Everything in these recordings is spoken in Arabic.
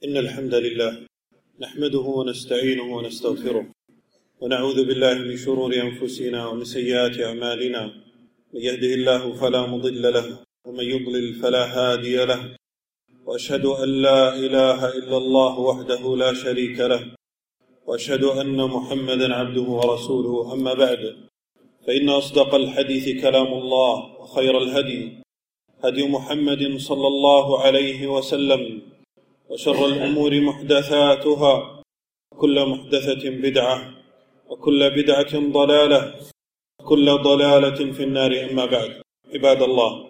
إن الحمد لله نحمده ونستعينه ونستغفره ونعوذ بالله من شرور أنفسنا ومن سيئات أعمالنا. من يهده الله فلا مضل له ومن يضلل فلا هادي له، وأشهد أن لا إله إلا الله وحده لا شريك له، وأشهد أن محمدا عبده ورسوله. أما بعد، فإن أصدق الحديث كلام الله، وخير الهدي هدي محمد صلى الله عليه وسلم، وشر الأمور محدثاتها، وكل محدثة بدعة، وكل بدعة ضلالة، وكل ضلالة في النار. أما بعد، عباد الله،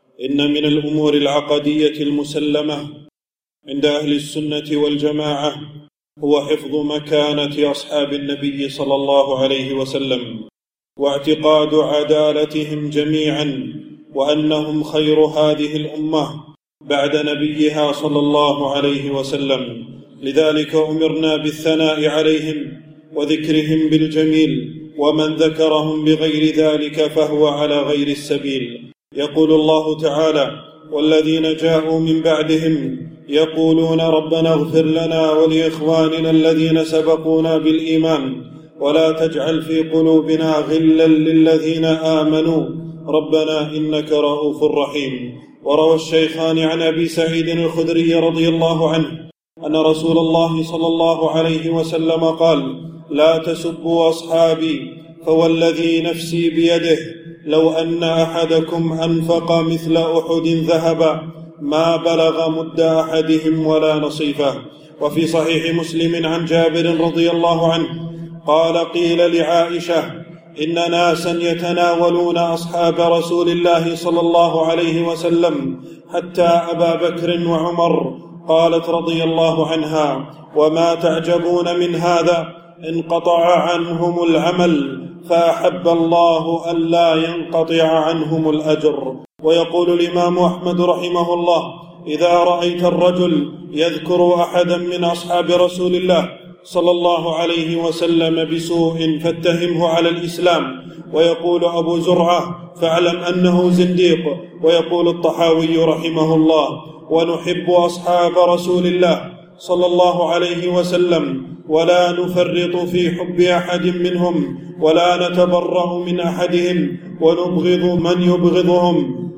إن من الأمور العقدية المسلمة عند أهل السنة والجماعة هو حفظ مكانة أصحاب النبي صلى الله عليه وسلم، واعتقاد عدالتهم جميعا، وأنهم خير هذه الأمة بعد نبيها صلى الله عليه وسلم. لذلك أمرنا بالثناء عليهم وذكرهم بالجميل، ومن ذكرهم بغير ذلك فهو على غير السبيل. يقول الله تعالى: والذين جاءوا من بعدهم يقولون ربنا اغفر لنا ولإخواننا الذين سبقونا بالإيمان ولا تجعل في قلوبنا غلا للذين آمنوا ربنا إنك رؤوف رحيم. وروى الشيخان عن أبي سعيد الخدري رضي الله عنه أن رسول الله صلى الله عليه وسلم قال: لا تسبوا أصحابي، فوالذي نفسي بيده لو أن أحدكم أنفق مثل أحد ذهبا ما بلغ مد أحدهم ولا نصيفه. وفي صحيح مسلم عن جابر رضي الله عنه قال: قيل لعائشة: إن ناسا يتناولون أصحاب رسول الله صلى الله عليه وسلم حتى أبا بكر وعمر. قالت رضي الله عنها: وما تعجبون من هذا؟ انقطع عنهم العمل، فأحب الله أن لا ينقطع عنهم الأجر. ويقول الإمام أحمد رحمه الله: إذا رأيت الرجل يذكر أحدا من أصحاب رسول الله صلى الله عليه وسلم بسوء فاتهمه على الإسلام. ويقول أبو زرعة: فاعلم أنه زنديق. ويقول الطحاوي رحمه الله: ونحب أصحاب رسول الله صلى الله عليه وسلم ولا نفرط في حب أحد منهم، ولا نتبرأ من أحدهم، ونبغض من يبغضهم،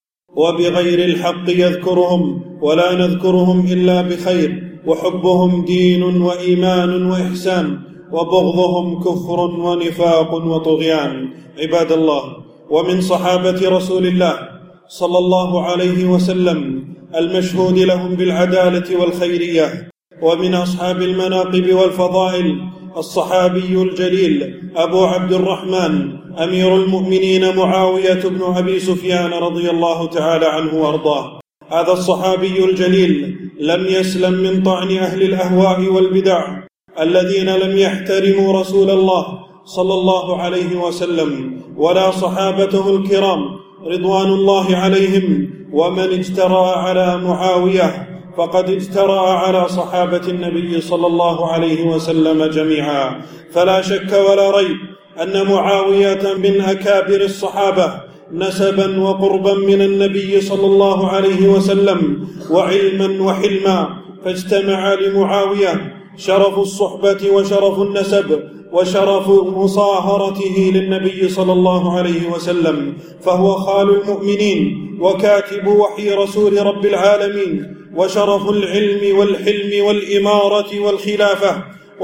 وبغير الحق يذكرهم، ولا نذكرهم إلا بخير، وحبهم دين وإيمان وإحسان، وبغضهم كفر ونفاق وطغيان. عباد الله، ومن صحابة رسول الله صلى الله عليه وسلم المشهود لهم بالعدالة والخيرية، ومن أصحاب المناقب والفضائل الصحابي الجليل أبو عبد الرحمن أمير المؤمنين معاوية بن أبي سفيان رضي الله تعالى عنه وأرضاه. هذا الصحابي الجليل لم يسلم من طعن أهل الأهواء والبدع الذين لم يحترموا رسول الله صلى الله عليه وسلم ولا صحابته الكرام رضوان الله عليهم. ومن اجترأ على معاوية فقد اجترأ على صحابة النبي صلى الله عليه وسلم جميعا. فلا شك ولا ريب أن معاوية من أكابر الصحابة نسبا وقربا من النبي صلى الله عليه وسلم وعلما وحلما، فاجتمع لمعاوية شرف الصحبة وشرف النسب وشرف مصاهرته للنبي صلى الله عليه وسلم، فهو خال المؤمنين وكاتب وحي رسول رب العالمين، وشرف العلم والحلم والإمارة والخلافة.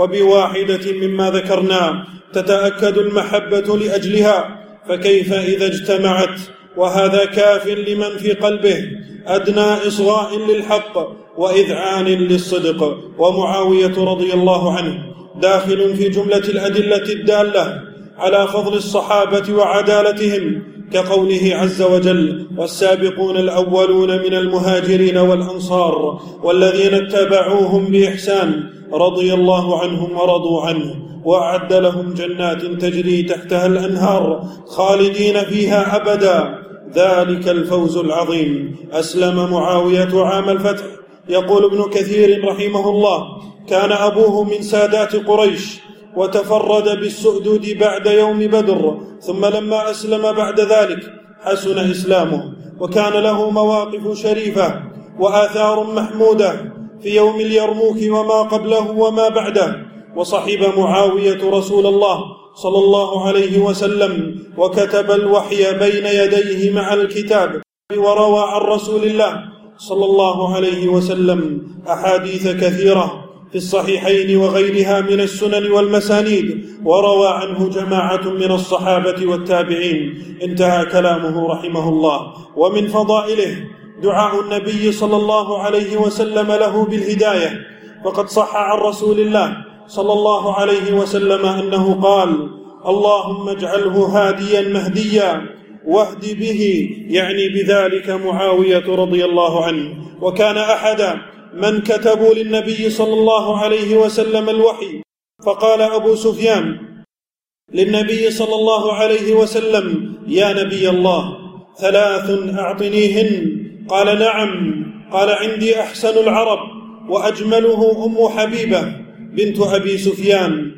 وبواحدة مما ذكرنا تتأكد المحبة لأجلها، فكيف إذا اجتمعت؟ وهذا كاف لمن في قلبه أدنى إصغاء للحق وإذعان للصدق. ومعاوية رضي الله عنه داخل في جملة الأدلة الدالة على فضل الصحابة وعدالتهم، كقوله عز وجل: والسابقون الأولون من المهاجرين والأنصار والذين اتبعوهم بإحسان رضي الله عنهم ورضوا عنه وأعد لهم جنات تجري تحتها الأنهار خالدين فيها أبدا، ذلك الفوز العظيم. أسلم معاوية عام الفتح. يقول ابن كثير رحمه الله: كان أبوه من سادات قريش، وتفرد بالسؤدد بعد يوم بدر، ثم لما أسلم بعد ذلك حسن إسلامه، وكان له مواقف شريفة وآثار محمودة، في يوم اليرموك وما قبله وما بعده، وصحب معاوية رسول الله صلى الله عليه وسلم وكتب الوحي بين يديه مع الكتاب، وروى عن رسول الله صلى الله عليه وسلم أحاديث كثيرة في الصحيحين وغيرها من السنن والمسانيد، وروى عنه جماعة من الصحابة والتابعين. انتهى كلامه رحمه الله. ومن فضائله دعاء النبي صلى الله عليه وسلم له بالهداية، فقد صح عن رسول الله صلى الله عليه وسلم أنه قال: اللهم اجعله هاديا مهديا واهد به، يعني بذلك معاوية رضي الله عنه. وكان أحد من كتبوا للنبي صلى الله عليه وسلم الوحي، فقال أبو سفيان للنبي صلى الله عليه وسلم: يا نبي الله، 3 أعطنيهن. قال: نعم. قال: عندي أحسن العرب وأجمله أم حبيبة بنت أبي سفيان،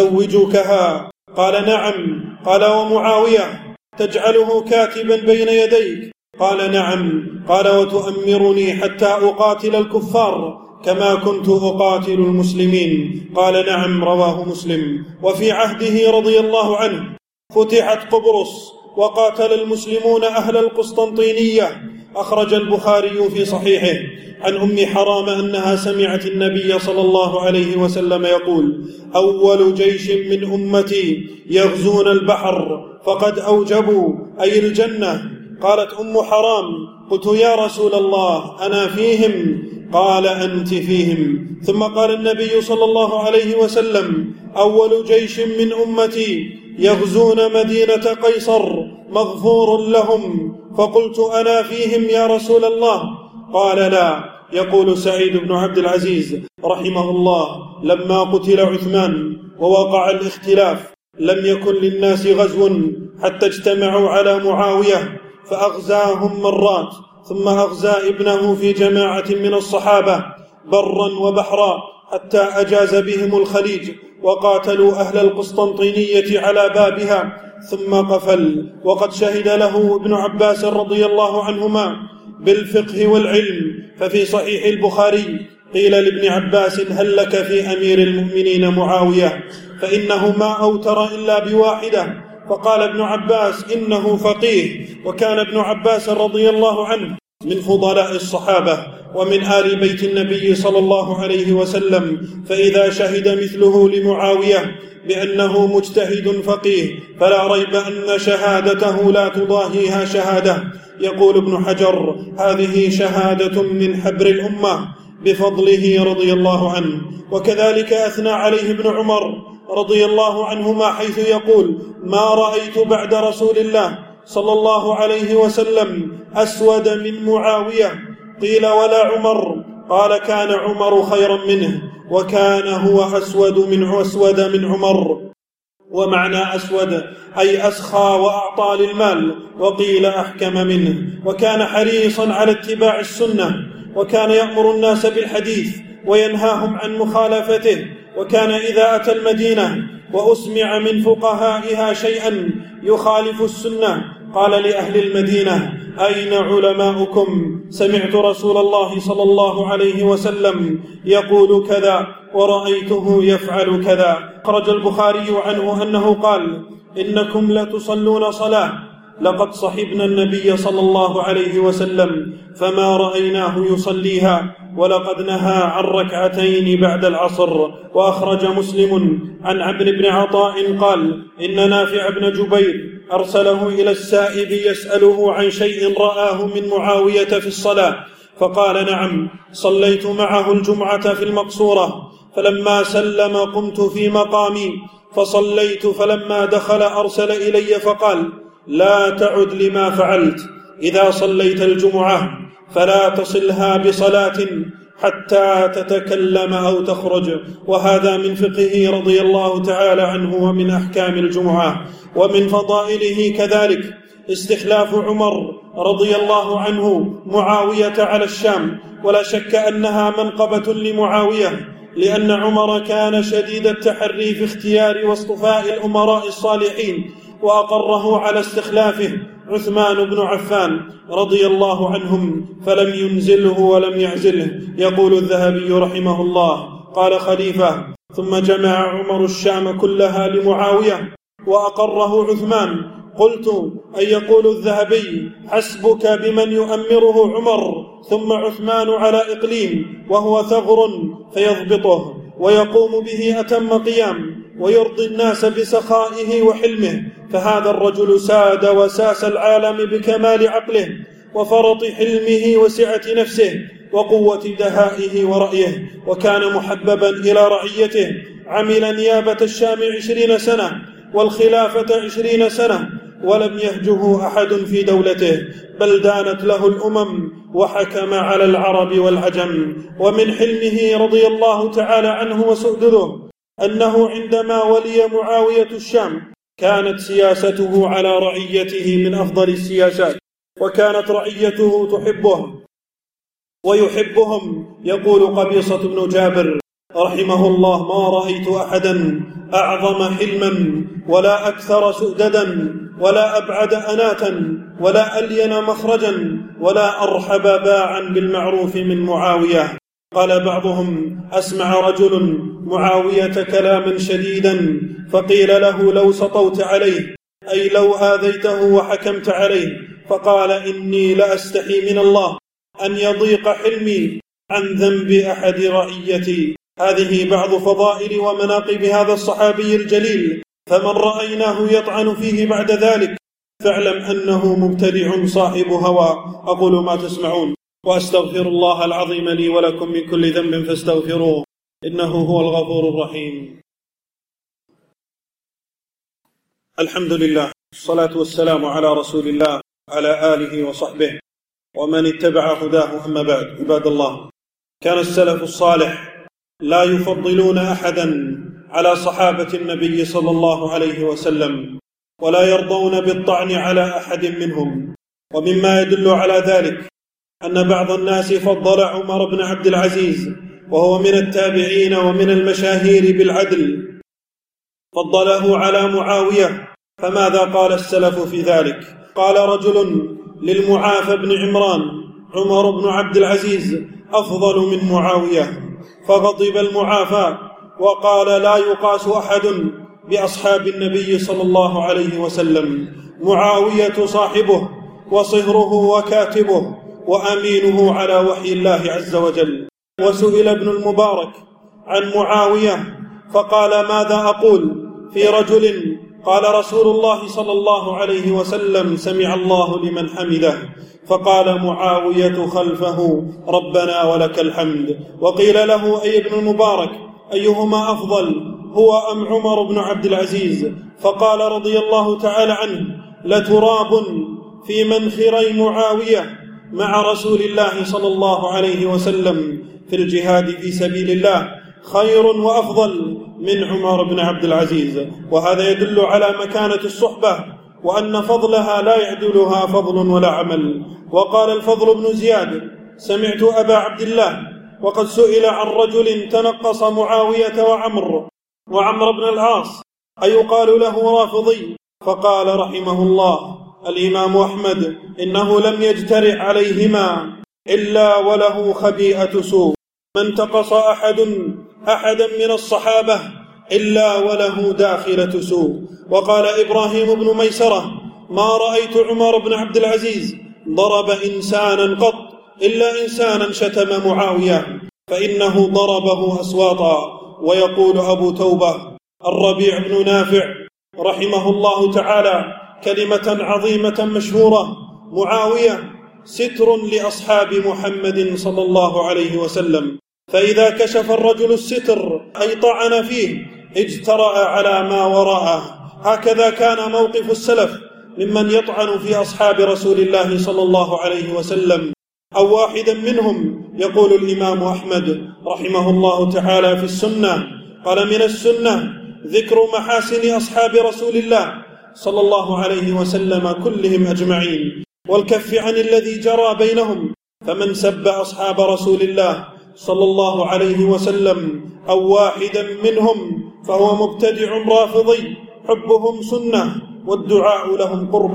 أزوجكها. قال: نعم. قال: ومعاوية تجعله كاتبا بين يديك؟ قال: نعم. قال: وتؤمرني حتى أقاتل الكفار كما كنت أقاتل المسلمين؟ قال: نعم. رواه مسلم. وفي عهده رضي الله عنه فتحت قبرص وقاتل المسلمون أهل القسطنطينية. أخرج البخاري في صحيحه عن أم حرام أنها سمعت النبي صلى الله عليه وسلم يقول: أول جيش من أمتي يغزون البحر فقد أوجبوا، أي الجنة. قالت أم حرام: قلت: يا رسول الله، أنا فيهم؟ قال: أنت فيهم. ثم قال النبي صلى الله عليه وسلم: أول جيش من أمتي يغزون مدينة قيصر مغفور لهم. فقلت: أنا فيهم يا رسول الله؟ قال: لا. يقول سعيد بن عبد العزيز رحمه الله: لما قتل عثمان ووقع الاختلاف لم يكن للناس غزو حتى اجتمعوا على معاوية فأغزاهم مرات، ثم أغزى ابنه في جماعة من الصحابة برا وبحرا حتى أجاز بهم الخليج، وقاتلوا أهل القسطنطينية على بابها ثم قفل. وقد شهد له ابن عباس رضي الله عنهما بالفقه والعلم. ففي صحيح البخاري قيل لابن عباس: هل لك في أمير المؤمنين معاوية؟ فإنه ما أوتر إلا بواحدة. فقال ابن عباس: إنه فقيه. وكان ابن عباس رضي الله عنه من فضلاء الصحابة ومن آل بيت النبي صلى الله عليه وسلم، فإذا شهد مثله لمعاوية بأنه مجتهد فقيه فلا ريب أن شهادته لا تضاهيها شهادة. يقول ابن حجر: هذه شهادة من حبر الأمة بفضله رضي الله عنه. وكذلك أثنى عليه ابن عمر رضي الله عنهما حيث يقول: ما رأيت بعد رسول الله صلى الله عليه وسلم أسود من معاوية. قيل: ولا عمر؟ قال: كان عمر خيرا منه، وكان هو أسود من عمر. ومعنى أسود أي أسخى وأعطى للمال، وقيل أحكم منه. وكان حريصا على اتباع السنة، وكان يأمر الناس بالحديث وينهاهم عن مخالفته. وكان إذا أتى المدينة وأسمع من فقهائها شيئا يخالف السنة قال لأهل المدينة: أين علماؤكم؟ سمعت رسول الله صلى الله عليه وسلم يقول كذا ورأيته يفعل كذا. أخرج البخاري عنه أنه قال: إنكم لتصلون صلاة لقد صحبنا النبي صلى الله عليه وسلم فما رأيناه يصليها، ولقد نهى عن 2 بعد العصر. وأخرج مسلم عن عمرو بن عطاء قال: إن نافع بن جبير أرسله إلى السائب يسأله عن شيء رآه من معاوية في الصلاة، فقال: نعم، صليت معه الجمعة في المقصورة، فلما سلم قمت في مقامي فصليت، فلما دخل أرسل إلي فقال: لا تعد لما فعلت، إذا صليت الجمعة فلا تصلها بصلاة حتى تتكلم أو تخرج. وهذا من فقهه رضي الله تعالى عنه ومن أحكام الجمعة. ومن فضائله كذلك استخلاف عمر رضي الله عنه معاوية على الشام، ولا شك أنها منقبة لمعاوية، لأن عمر كان شديد التحري في اختيار واصطفاء الأمراء الصالحين، وأقره على استخلافه عثمان بن عفان رضي الله عنهم فلم ينزله ولم يعزله. يقول الذهبي رحمه الله: قال خليفة: ثم جمع عمر الشام كلها لمعاوية وأقره عثمان. قلت: أن يقول الذهبي: حسبك بمن يؤمره عمر ثم عثمان على إقليم وهو ثغر فيضبطه ويقوم به أتم قيام ويرضي الناس بسخائه وحلمه، فهذا الرجل ساد وساس العالم بكمال عقله وفرط حلمه وسعة نفسه وقوة دهائه ورأيه، وكان محببا إلى رعيته. عمل نيابة الشام 20 سنة والخلافة 20 سنة ولم يهجه أحد في دولته، بل دانت له الأمم وحكم على العرب والعجم. ومن حلمه رضي الله تعالى عنه وسؤدده أنه عندما ولي معاوية الشام كانت سياسته على رعيته من أفضل السياسات، وكانت رعيته تحبه ويحبهم. يقول قبيصة بن جابر رحمه الله: ما رأيت أحدا أعظم حلما ولا أكثر سؤددا ولا أبعد أناتا ولا ألين مخرجا ولا أرحب باعا بالمعروف من معاوية. قال بعضهم: أسمع رجل معاوية كلاما شديدا فقيل له: لو سطوت عليه، أي لو آذيته وحكمت عليه، فقال: إني لأستحي من الله أن يضيق حلمي عن ذنب أحد رعيتي. هذه بعض فضائل ومناقب هذا الصحابي الجليل، فمن رأيناه يطعن فيه بعد ذلك فاعلم أنه مبتدع صاحب هوى. أقول ما تسمعون وأستغفر الله العظيم لي ولكم من كل ذنب فاستغفروه إنه هو الغفور الرحيم. الحمد لله، الصلاة والسلام على رسول الله على آله وصحبه ومن اتبع هداه. أما بعد، عباد الله، كان السلف الصالح لا يفضلون أحدا على صحابة النبي صلى الله عليه وسلم ولا يرضون بالطعن على أحد منهم. ومما يدل على ذلك أن بعض الناس فضل عمر بن عبد العزيز وهو من التابعين ومن المشاهير بالعدل، فضله على معاوية. فماذا قال السلف في ذلك؟ قال رجل للمعافى بن عمران: عمر بن عبد العزيز أفضل من معاوية. فغضب المعافى وقال: لا يقاس أحد بأصحاب النبي صلى الله عليه وسلم، معاوية صاحبه وصهره وكاتبه وأمينه على وحي الله عز وجل. وسئل ابن المبارك عن معاوية فقال: ماذا أقول في رجل قال رسول الله صلى الله عليه وسلم: سمع الله لمن حمده، فقال معاوية خلفه: ربنا ولك الحمد. وقيل له: أي ابن المبارك، أيهما أفضل، هو أم عمر بن عبد العزيز؟ فقال رضي الله تعالى عنه: لتراب في منخري معاوية مع رسول الله صلى الله عليه وسلم في الجهاد في سبيل الله خير وأفضل من عمر بن عبد العزيز. وهذا يدل على مكانة الصحبة وأن فضلها لا يعدلها فضل ولا عمل. وقال الفضل بن زياد: سمعت أبا عبد الله وقد سئل عن رجل تنقص معاوية وعمر بن العاص أيقال له رافضي؟ فقال رحمه الله الإمام أحمد: إنه لم يجترئ عليهما إلا وله خبيئة سوء، ما انتقص أحدا من الصحابة إلا وله داخلة سوء. وقال إبراهيم بن ميسرة: ما رأيت عمر بن عبد العزيز ضرب إنسانا قط إلا إنسانا شتم معاوية فإنه ضربه أسواطا. ويقول أبو توبة الربيع بن نافع رحمه الله تعالى كلمة عظيمة مشهورة: معاوية ستر لأصحاب محمد صلى الله عليه وسلم، فإذا كشف الرجل الستر أي طعن فيه اجترأ على ما وراءه. هكذا كان موقف السلف ممن يطعن في أصحاب رسول الله صلى الله عليه وسلم أو واحدا منهم. يقول الإمام أحمد رحمه الله تعالى في السنة: قال: من السنة ذكر محاسن أصحاب رسول الله صلى الله عليه وسلم كلهم أجمعين، والكف عن الذي جرى بينهم. فمن سب أصحاب رسول الله صلى الله عليه وسلم أو واحدا منهم فهو مبتدع رافضي، حبهم سنة والدعاء لهم قربة.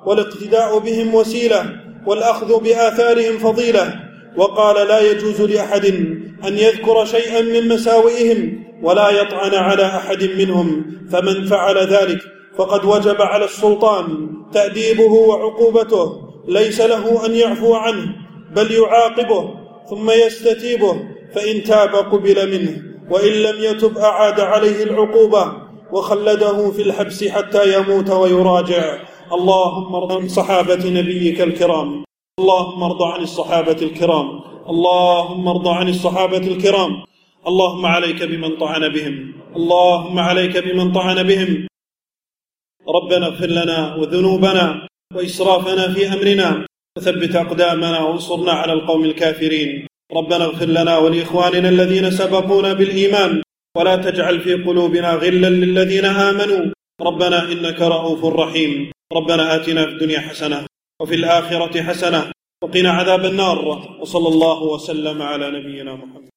والاقتداء بهم وسيلة، والأخذ بآثارهم فضيلة. وقال: لا يجوز لأحد أن يذكر شيئا من مساوئهم ولا يطعن على أحد منهم، فمن فعل ذلك فقد وجب على السلطان تأديبه وعقوبته، ليس له أن يعفو عنه بل يعاقبه ثم يستتيبه، فإن تاب قبل منه، وإن لم يتب أعاد عليه العقوبة وخلده في الحبس حتى يموت ويراجع. اللهم ارض عن صحابة نبيك الكرام، اللهم ارض عن الصحابة الكرام، اللهم ارض عن الصحابة الكرام. اللهم عليك بمن طعن بهم، اللهم عليك بمن طعن بهم. ربنا اغفر لنا وذنوبنا وإسرافنا في أمرنا، وثبت أقدامنا وانصرنا على القوم الكافرين. ربنا اغفر لنا ولإخواننا الذين سبقونا بالإيمان، ولا تجعل في قلوبنا غلا للذين آمنوا. ربنا إنك رؤوف رحيم. ربنا آتنا في الدنيا حسنة وفي الآخرة حسنة وقنا عذاب النار. وصلى الله وسلم على نبينا محمد.